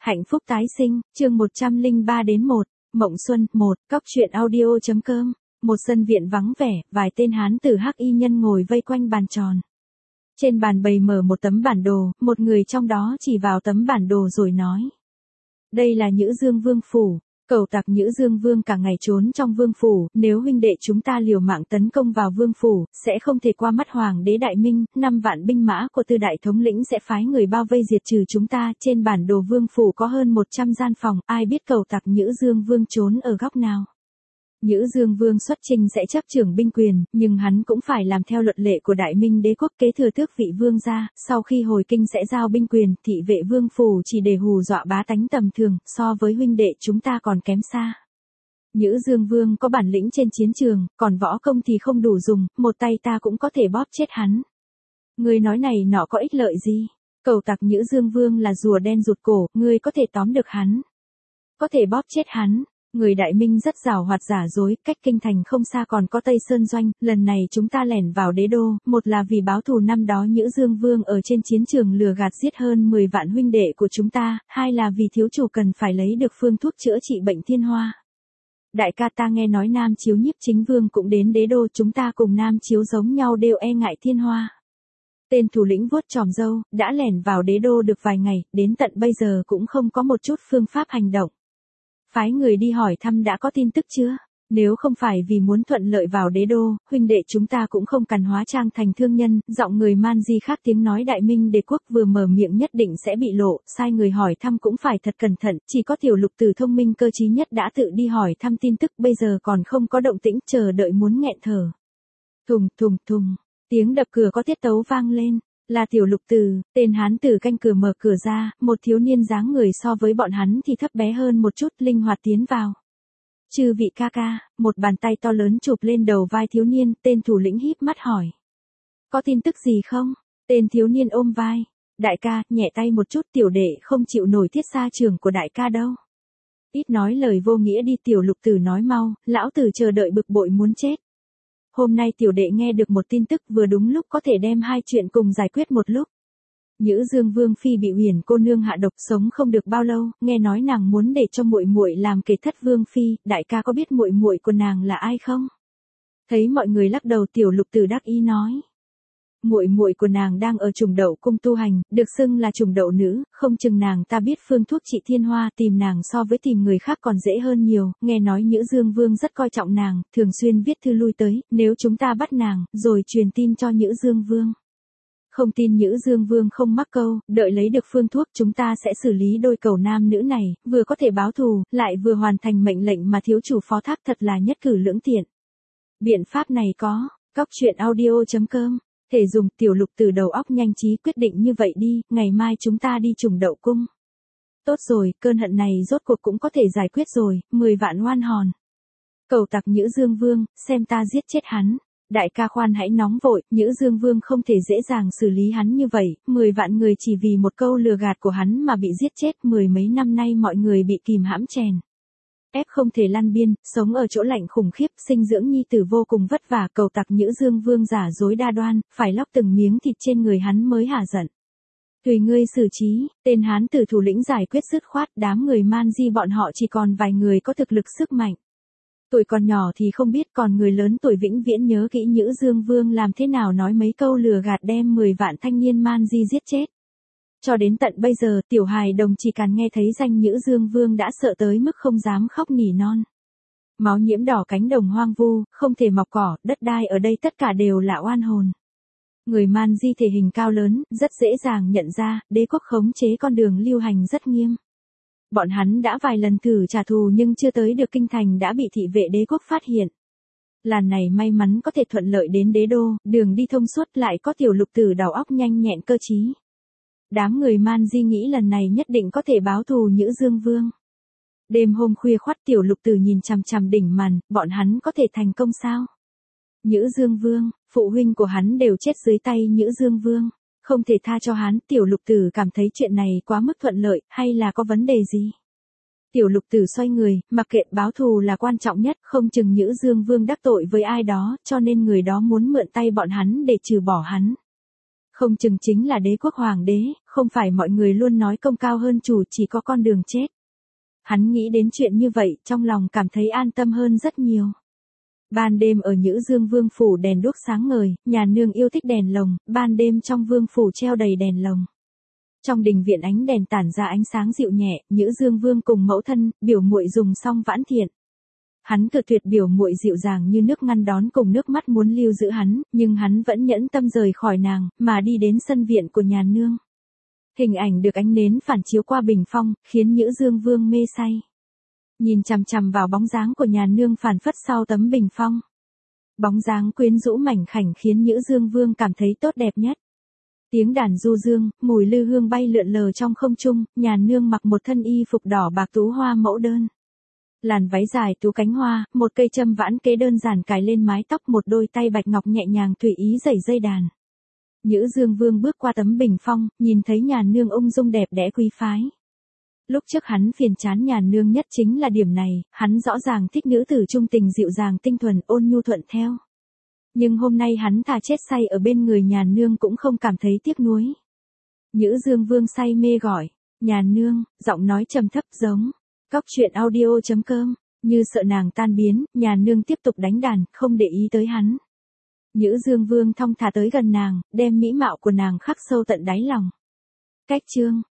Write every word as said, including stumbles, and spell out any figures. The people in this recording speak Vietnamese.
Hạnh phúc tái sinh, chương một trăm lẻ ba đến một, Mộng Xuân, một, Cóc truyện audio.com. Một sân viện vắng vẻ, vài tên hán tử hắc y nhân ngồi vây quanh bàn tròn. Trên bàn bày mở một tấm bản đồ, một người trong đó chỉ vào tấm bản đồ rồi nói. Đây là Nhữ Dương Vương phủ. Cẩu tặc Nhữ Dương Vương cả ngày trốn trong vương phủ, nếu huynh đệ chúng ta liều mạng tấn công vào vương phủ, sẽ không thể qua mắt hoàng đế Đại Minh, năm vạn binh mã của Tư đại thống lĩnh sẽ phái người bao vây diệt trừ chúng ta, trên bản đồ vương phủ có hơn một trăm gian phòng, ai biết cẩu tặc Nhữ Dương Vương trốn ở góc nào. Nhữ Dương Vương xuất chinh sẽ chấp trưởng binh quyền, nhưng hắn cũng phải làm theo luật lệ của Đại Minh đế quốc, kế thừa tước vị vương gia, sau khi hồi kinh sẽ giao binh quyền, thị vệ vương phủ chỉ để hù dọa bá tánh tầm thường, so với huynh đệ chúng ta còn kém xa. Nhữ Dương Vương có bản lĩnh trên chiến trường, còn võ công thì không đủ dùng, một tay ta cũng có thể bóp chết hắn. Ngươi nói này nọ có ích lợi gì? Cẩu tặc Nhữ Dương Vương là rùa đen rụt cổ, ngươi có thể tóm được hắn, có thể bóp chết hắn. Người Đại Minh rất giàu hoạt giả dối, cách kinh thành không xa còn có Tây Sơn Doanh, lần này chúng ta lẻn vào đế đô, một là vì báo thù năm đó Nhữ Dương Vương ở trên chiến trường lừa gạt giết hơn mười vạn huynh đệ của chúng ta, hai là vì thiếu chủ cần phải lấy được phương thuốc chữa trị bệnh thiên hoa. Đại ca, ta nghe nói Nam Chiếu Nhiếp Chính Vương cũng đến đế đô, chúng ta cùng Nam Chiếu giống nhau đều e ngại thiên hoa. Tên thủ lĩnh vuốt chòm râu, đã lẻn vào đế đô được vài ngày, đến tận bây giờ cũng không có một chút phương pháp hành động. Phái người đi hỏi thăm đã có tin tức chưa? Nếu không phải vì muốn thuận lợi vào đế đô, huynh đệ chúng ta cũng không cần hóa trang thành thương nhân, giọng người Man Di khác tiếng nói Đại Minh đế quốc vừa mở miệng nhất định sẽ bị lộ, sai người hỏi thăm cũng phải thật cẩn thận, chỉ có tiểu lục tử thông minh cơ trí nhất đã tự đi hỏi thăm tin tức, bây giờ còn không có động tĩnh, chờ đợi muốn nghẹn thở. Thùng thùng thùng, tiếng đập cửa có tiết tấu vang lên. Là tiểu lục tử, tên hán tử canh cửa mở cửa ra, một thiếu niên dáng người so với bọn hắn thì thấp bé hơn một chút, linh hoạt tiến vào. Chư vị ca ca, một bàn tay to lớn chụp lên đầu vai thiếu niên, tên thủ lĩnh híp mắt hỏi. Có tin tức gì không? Tên thiếu niên ôm vai. Đại ca, nhẹ tay một chút, tiểu đệ không chịu nổi thiết xa trường của đại ca đâu. Ít nói lời vô nghĩa đi, tiểu lục tử nói mau, lão tử chờ đợi bực bội muốn chết. Hôm nay tiểu đệ nghe được một tin tức vừa đúng lúc có thể đem hai chuyện cùng giải quyết một lúc. Nhữ Dương Vương phi bị Huyền cô nương hạ độc, sống không được bao lâu, nghe nói nàng muốn để cho muội muội làm kế thất vương phi, đại ca có biết muội muội của nàng là ai không? Thấy mọi người lắc đầu, tiểu lục tử đắc ý nói. Muội muội của nàng đang ở Trùng Đậu cung tu hành, được xưng là Trùng Đậu nữ, không chừng nàng ta biết phương thuốc trị thiên hoa, tìm nàng so với tìm người khác còn dễ hơn nhiều, nghe nói Nhữ Dương Vương rất coi trọng nàng, thường xuyên viết thư lui tới, nếu chúng ta bắt nàng, rồi truyền tin cho Nhữ Dương Vương. Không tin Nhữ Dương Vương không mắc câu, đợi lấy được phương thuốc chúng ta sẽ xử lý đôi cẩu nam nữ này, vừa có thể báo thù, lại vừa hoàn thành mệnh lệnh mà thiếu chủ phó thác, thật là nhất cử lưỡng tiện. Biện pháp này có, Cóc truyện audio.com. Thể dùng, tiểu lục từ đầu óc nhanh trí quyết định như vậy đi, ngày mai chúng ta đi Trùng Đậu cung. Tốt rồi, cơn hận này rốt cuộc cũng có thể giải quyết rồi, mười vạn oan hòn. Cẩu tặc Nhữ Dương Vương, xem ta giết chết hắn. Đại ca khoan hãy nóng vội, Nhữ Dương Vương không thể dễ dàng xử lý hắn như vậy, mười vạn người chỉ vì một câu lừa gạt của hắn mà bị giết chết, mười mấy năm nay mọi người bị kìm hãm chèn ép không thể lăn biên, sống ở chỗ lạnh khủng khiếp, sinh dưỡng nhi tử vô cùng vất vả, cẩu tặc Nhữ Dương Vương giả dối đa đoan, phải lóc từng miếng thịt trên người hắn mới hả giận. Tùy ngươi xử trí, tên hán tử thủ lĩnh giải quyết dứt khoát, đám người Man Di bọn họ chỉ còn vài người có thực lực sức mạnh. Tuổi còn nhỏ thì không biết, còn người lớn tuổi vĩnh viễn nhớ kỹ Nhữ Dương Vương làm thế nào nói mấy câu lừa gạt đem mười vạn thanh niên Man Di giết chết. Cho đến tận bây giờ, tiểu hài đồng chỉ cần nghe thấy danh Nhữ Dương Vương đã sợ tới mức không dám khóc nỉ non. Máu nhiễm đỏ cánh đồng hoang vu, không thể mọc cỏ, đất đai ở đây tất cả đều là oan hồn. Người Man Di thể hình cao lớn, rất dễ dàng nhận ra, đế quốc khống chế con đường lưu hành rất nghiêm. Bọn hắn đã vài lần thử trả thù nhưng chưa tới được kinh thành đã bị thị vệ đế quốc phát hiện. Lần này may mắn có thể thuận lợi đến đế đô, đường đi thông suốt, lại có tiểu lục tử đầu óc nhanh nhẹn cơ trí. Đám người Man Di nghĩ lần này nhất định có thể báo thù Nhữ Dương Vương. Đêm hôm khuya khoắt, tiểu lục tử nhìn chằm chằm đỉnh màn, bọn hắn có thể thành công sao? Nhữ Dương Vương, phụ huynh của hắn đều chết dưới tay Nhữ Dương Vương, không thể tha cho hắn. Tiểu lục tử cảm thấy chuyện này quá mức thuận lợi, hay là có vấn đề gì? Tiểu lục tử xoay người, mặc kệ, báo thù là quan trọng nhất, không chừng Nhữ Dương Vương đắc tội với ai đó, cho nên người đó muốn mượn tay bọn hắn để trừ bỏ hắn. Không chừng chính là đế quốc hoàng đế, không phải mọi người luôn nói công cao hơn chủ chỉ có con đường chết. Hắn nghĩ đến chuyện như vậy, trong lòng cảm thấy an tâm hơn rất nhiều. Ban đêm ở Nhữ Dương Vương phủ đèn đuốc sáng ngời, nhà nương yêu thích đèn lồng, ban đêm trong vương phủ treo đầy đèn lồng. Trong đình viện ánh đèn tản ra ánh sáng dịu nhẹ, Nhữ Dương Vương cùng mẫu thân, biểu muội dùng xong vãn thiện. Hắn cự tuyệt biểu muội dịu dàng như nước ngăn đón cùng nước mắt muốn lưu giữ hắn, nhưng hắn vẫn nhẫn tâm rời khỏi nàng, mà đi đến sân viện của nhà nương. Hình ảnh được ánh nến phản chiếu qua bình phong, khiến Nhữ Dương Vương mê say. Nhìn chằm chằm vào bóng dáng của nhà nương phản phất sau tấm bình phong. Bóng dáng quyến rũ mảnh khảnh khiến Nhữ Dương Vương cảm thấy tốt đẹp nhất. Tiếng đàn du dương, mùi lư hương bay lượn lờ trong không trung, nhà nương mặc một thân y phục đỏ bạc tú hoa mẫu đơn. Làn váy dài tú cánh hoa, một cây châm vãn kế đơn giản cài lên mái tóc, một đôi tay bạch ngọc nhẹ nhàng tùy ý giày dây đàn. Nhữ Dương Vương bước qua tấm bình phong, nhìn thấy nhà nương ung dung đẹp đẽ quý phái. Lúc trước hắn phiền chán nhà nương nhất chính là điểm này, hắn rõ ràng thích nữ tử trung tình dịu dàng tinh thuần ôn nhu thuận theo. Nhưng hôm nay hắn thà chết say ở bên người nhà nương cũng không cảm thấy tiếc nuối. Nhữ Dương Vương say mê gọi, nhà nương, giọng nói trầm thấp giống. Cóc truyện audio chấm com, như sợ nàng tan biến, nhà nương tiếp tục đánh đàn, không để ý tới hắn. Nhữ Dương Vương thong thả tới gần nàng, đem mỹ mạo của nàng khắc sâu tận đáy lòng. Cách chương